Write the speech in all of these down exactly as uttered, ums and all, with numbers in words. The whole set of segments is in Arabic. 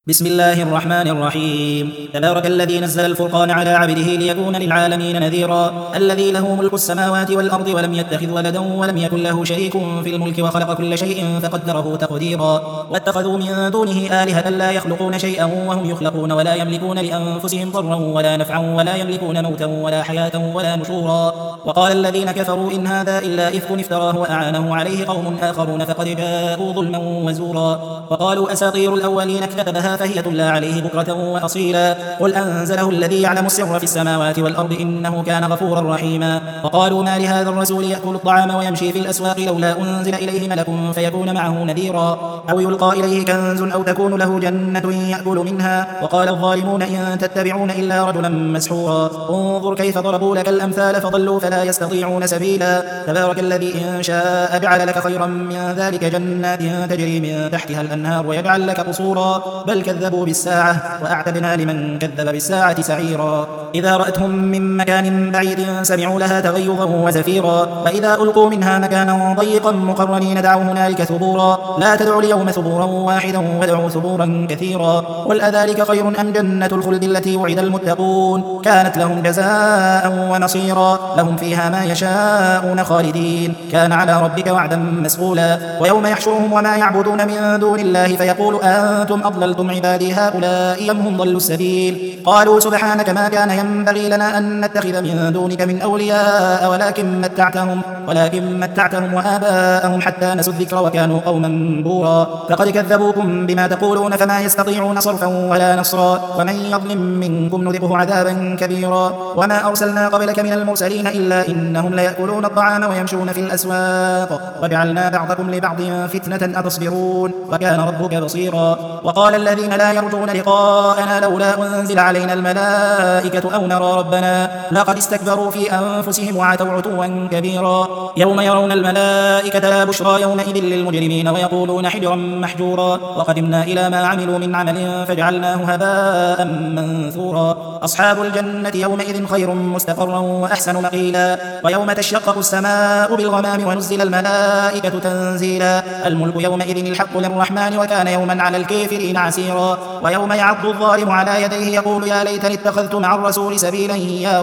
بسم الله الرحمن الرحيم. تبارك الذي نزل الفرقان على عبده ليكون للعالمين نذيرا، الذي له ملك السماوات والأرض ولم يتخذ ولدا ولم يكن له شريك في الملك وخلق كل شيء فقدره تقديرا. واتخذوا من دونه آلهة لا يخلقون شيئا وهم يخلقون ولا يملكون لأنفسهم ضرا ولا نفعا ولا يملكون موتا ولا حياة ولا نشورا. وقال الذين كفروا إن هذا إلا إفك افتراه وأعانه عليه قوم آخرون فقد جاءوا ظلما وزورا. وقالوا أساطير الأولين اكتتبها فهي تملى عليه بكرة وأصيلا. قل أنزله الذي يعلم السر في السماوات والأرض إنه كان غفورا رحيما. وقالوا ما لهذا الرسول يأكل الطعام ويمشي في الأسواق لولا أنزل إليه ملك فيكون معه نذيرا أو يلقى إليه كنز أو تكون له جنة يأكل منها. وقال الظالمون إن تتبعون إلا رجلا مسحورا. انظر كيف ضربوا لك الأمثال فضلوا فلا يستطيعون سبيلا. تبارك الذي إن شاء جعل لك خيرا من ذلك جنات تجري من تحتها الأنهار ويجعل لك قصورا بل كذبوا بالساعة وأعتدنا لمن كذب بالساعة سعيرا. إذا رأتهم من مكان بعيد سمعوا لها تغيظا وزفيرا وإذا ألقوا منها مكانا ضيقا مقرنين دعوا هنالك ثبورا. لا تدعوا اليوم ثبورا واحدا وادعوا ثبورا كثيرا. قل أذلك خير أم جنة الخلد التي وعد المتقون كانت لهم جزاء ومصيرا لهم فيها ما يشاءون خالدين كان على ربك وعدا مسئولا. ويوم يحشرهم وما يعبدون من دون الله فيقول أنتم أضللتم عبادي هؤلاء أم هم ضلوا السبيل. قالوا سبحانك ما كان ينبغي لنا أن نتخذ من دونك من أولياء ولكن متعتهم ولكن متعتهم وآباءهم حتى نسوا الذكر وكانوا قوما بورا. فقد كذبوكم بما تقولون فما يستطيعون صرفا ولا نصرا. ومن يظلم منكم نذقه عذابا كبيرا. وما أرسلنا قبلك من المرسلين إلا إنهم ليأكلون الطعام ويمشون في الأسواق وجعلنا بعضكم لبعض فتنة أتصبرون وكان ربك بصيرا. وقال الذين لا يرجون لقاءنا لولا أنزل علينا الملائكة أو نرى ربنا لقد استكبروا في أنفسهم وعتوا عتوا كبيرا. يوم يرون الملائكة لا بشرى يومئذ للمجرمين ويقولون حجرا محجورا. وقدمنا إلى ما عملوا من عمل فجعلناه هباء منثورا. أصحاب الجنة يومئذ خير مستقرا وأحسن مقيلا. ويوم تشقق السماء بالغمام ونزل الملائكة تنزيلا. الملك يومئذ الحق للرحمن وكان يوما على الكافرين عسيرا. ويوم يعض الظالم على يديه يقول يا ليتني اتخذت مع الرسول سبيلا يا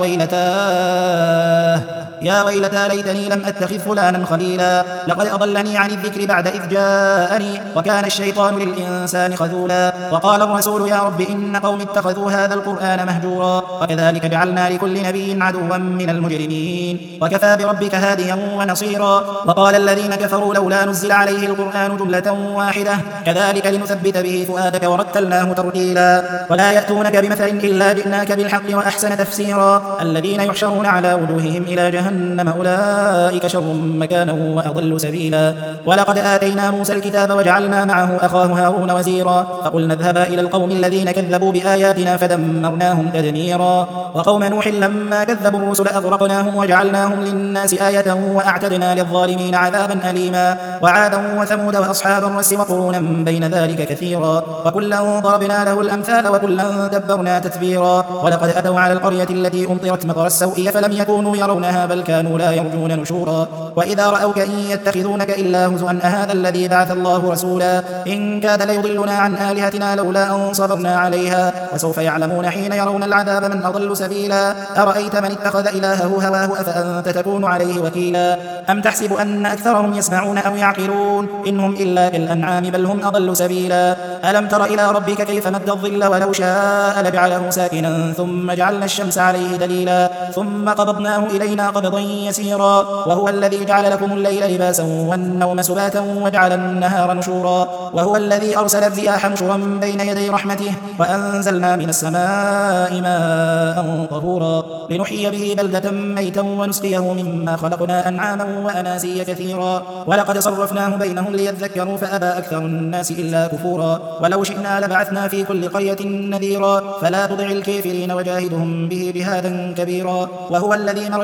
ويلتاه يا ويلتى ليتني لم أتخذ فلانا خليلا لقد أضلني عن الذكر بعد إذ جاءني وكان الشيطان للإنسان خذولا. وقال الرسول يا رب إن قوم اتخذوا هذا القرآن مهجورا. وكذلك جعلنا لكل نبي عدوا من المجرمين وكفى بربك هاديا ونصيرا. وقال الذين كفروا لولا نزل عليه القرآن جملة واحدة كذلك لنثبت به فؤادك ورتلناه ترتيلا. ولا يأتونك بمثل إلا جئناك بالحق وأحسن تفسيرا. الذين يحشرون على وجوههم إلى جهنم أولئك شر مكانا وأضل سبيلا. ولقد آتينا موسى الكتاب وجعلنا معه أخاه هارون وزيرا. فقلنا اذهبا إلى القوم الذين كذبوا بآياتنا فدمرناهم تدميرا. وقوم نوح لما كذبوا الرسل أغرقناهم وجعلناهم للناس آية وأعتدنا للظالمين عذابا أليما. وعادا وثمود وأصحاب الرس وقرونا بين ذلك كثيرا. وكلا ضربنا له الأمثال وكلا دبرنا تتبيرا. ولقد أتوا على القرية التي أمطرت مطر السوء فلم يكونوا يرونها بل كانوا لا يرجون نشورا. وإذا رأوك إن يتخذونك إلا هزوا أهذا الذي بعث الله رسولا إن كاد ليضلنا عن آلهتنا لولا أن صبرنا عليها. وسوف يعلمون حين يرون العذاب من أضل سبيلا. أرأيت من اتخذ إلهه هواه أفأنت تكون عليه وكيلا. أم تحسب أن أكثرهم يسمعون أو يعقلون إنهم إلا كالأنعام بل هم أضل سبيلا. ألم تر إلى ربك كيف مد الظل ولو شاء لجعله ساكنا ثم جعلنا الشمس عليه دليلا ثم قبضناه إلينا قبضا يسيرا. وهو الذي جعل لكم الليل لباسا والنوم سباتا وجعل النهار نشورا. وهو الذي أرسل الرياح نشرا بين يدي رحمته وأنزلنا من السماء ماء طهورا لنحيي به بلدة ميتا ونسقيه مما خلقنا أنعاما وأناسيا كثيرا. ولقد صرفناه بينهم ليذكروا فأبى أكثر الناس إلا كفورا. ولو شئنا لبعثنا في كل قرية نذيرا فلا تطع الكافرين وجاهدهم به جهادا كبيرا. وهو الذي مرج البحرين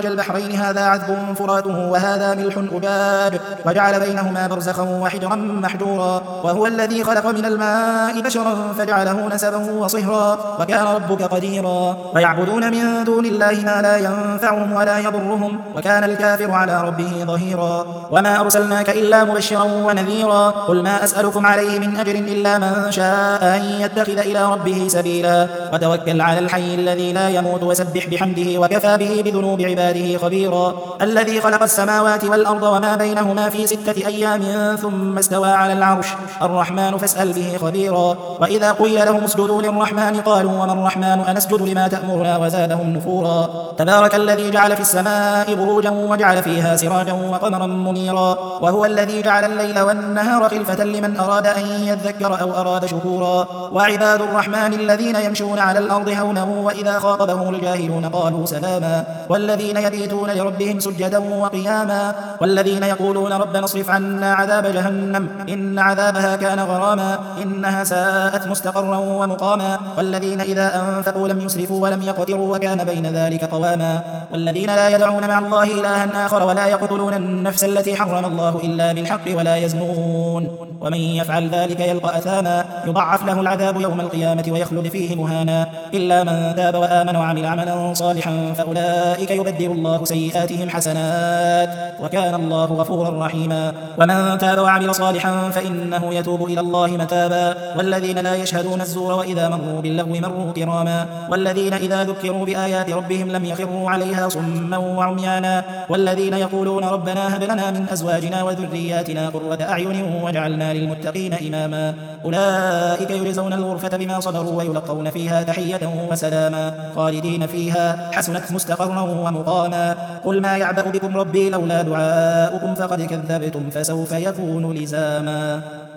البحرين هذا عذب فرات وهذا ملح أجاج وجعل بينهما برزخا وحجرا محجورا وهو الذي خلق من الماء بشرا فجعله نسبا وصهرا وكان ربك قديرا ويعبدون من دون الله ما لا ينفعهم ولا يضرهم وكان الكافر على ربه ظهيرا وما أرسلناك إلا مبشرا ونذيرا قل ما أسألكم عليه من أجر إلا من شاء أن يتخذ إلى ربه سبيلا وتوكل على الحي الذي لا يموت وسبح بحمده وكفى به بذنوب عباده خبيرا الذي خلق السماوات والأرض وما بينهما في ستة أيام ثم استوى على العرش الرحمن فاسأل به خبيرا وإذا قيل لهم اسجدوا للرحمن قالوا وما الرحمن أنسجد لما تأمرنا وزادهم نفورا تبارك الذي جعل في السماء بروجا وجعل فيها سراجا وقمرا منيرا وهو الذي جعل الليل والنهار خلفة لمن أراد أن يذكر أو أراد شكورا وعباد الرحمن الذين يمشون على الأرض هونا وإذا خاطبهم الجاهلون قالوا سلاما والذين يبيتون لربهم سجدا وقياما والذين يقولون ربنا اصرف عنا عذاب جهنم إن عذابها كان غراما إنها ساءت مستقرا ومقاما والذين إذا أنفقوا لم يسرفوا ولم يقتروا وكان بين ذلك قواما والذين لا يدعون مع الله إلها آخر ولا يقتلون النفس التي حرم الله إلا بالحق ولا يزنون ومن يفعل ذلك يلقى أثاما يضعف له العذاب يوم القيامة ويخلد فيه مهانا إلا من تاب وآمن وعمل عملا صالحا فأولئك يبدل الله سيئاتهم حسنات وكان الله غفورا رحيما ومن تاب وعمل صالحا فإنه يتوب إلى الله متابا والذين لا يشهدون الزور وإذا مروا باللغو مروا كراما والذين إذا ذكروا بآيات ربهم لم يخروا عليها صما وعميانا والذين يقولون ربنا هب لنا من أزواجنا وذرياتنا قرة أعين واجعلنا للمتقين إماما أولئك يجزون الغرفة بما صبروا ويلقون فيها تحية وسلاما خالدين فيها حسنت مستقرا ومقاما قل ما يعبأ بكم ربي لولا دعاؤكم فقد كذبتم فسوف يكون لزاما.